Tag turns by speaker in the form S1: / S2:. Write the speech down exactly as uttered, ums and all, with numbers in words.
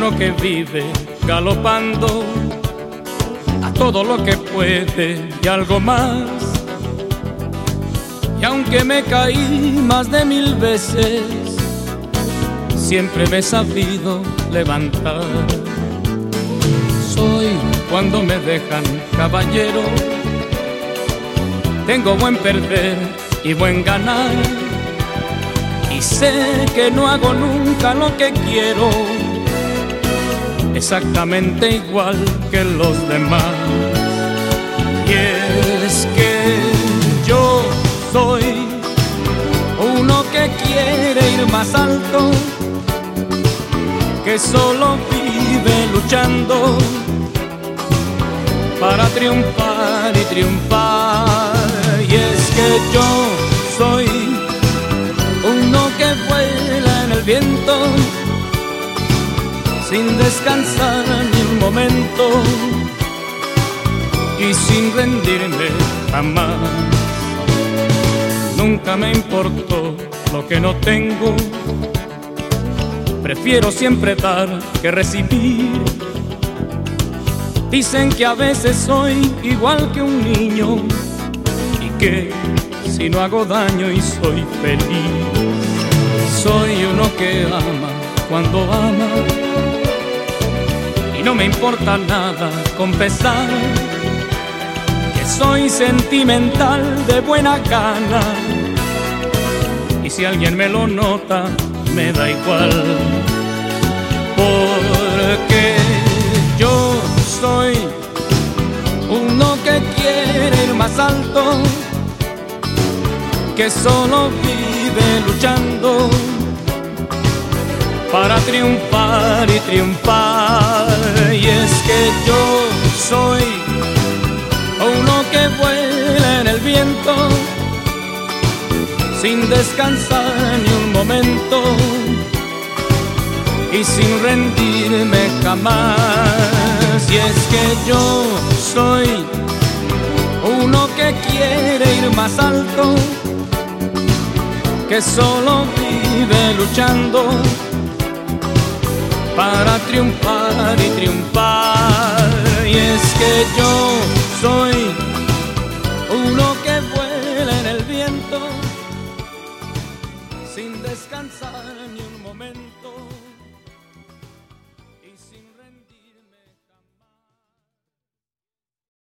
S1: uno que vive galopando a todo lo que puede y algo más. Y aunque me caí más de mil veces, siempre me he sabido levantar. Soy cuando me dejan caballero, tengo buen perder y buen ganar, y sé que no hago nunca lo que quiero, exactamente igual que los demás. Y es que yo soy uno que quiere ir más alto, que solo vive luchando para triunfar y triunfar. Y es que yo soy uno que vuela en el viento sin descansar ni un momento y sin rendirme jamás. Nunca me importó lo que no tengo, prefiero siempre dar que recibir. Dicen que a veces soy igual que un niño y que si no hago daño y soy feliz. Soy uno que ama cuando ama y no me importa nada confesar que soy sentimental de buena gana, y si alguien me lo nota me da igual, porque yo soy uno que quiere ir más alto, que solo vive luchando para triunfar y triunfar. Y es que yo soy uno que vuela en el viento sin descansar ni un momento y sin rendirme jamás. Y es que yo soy uno que quiere ir más alto, que solo vive luchando para triunfar y triunfar. Y es que yo soy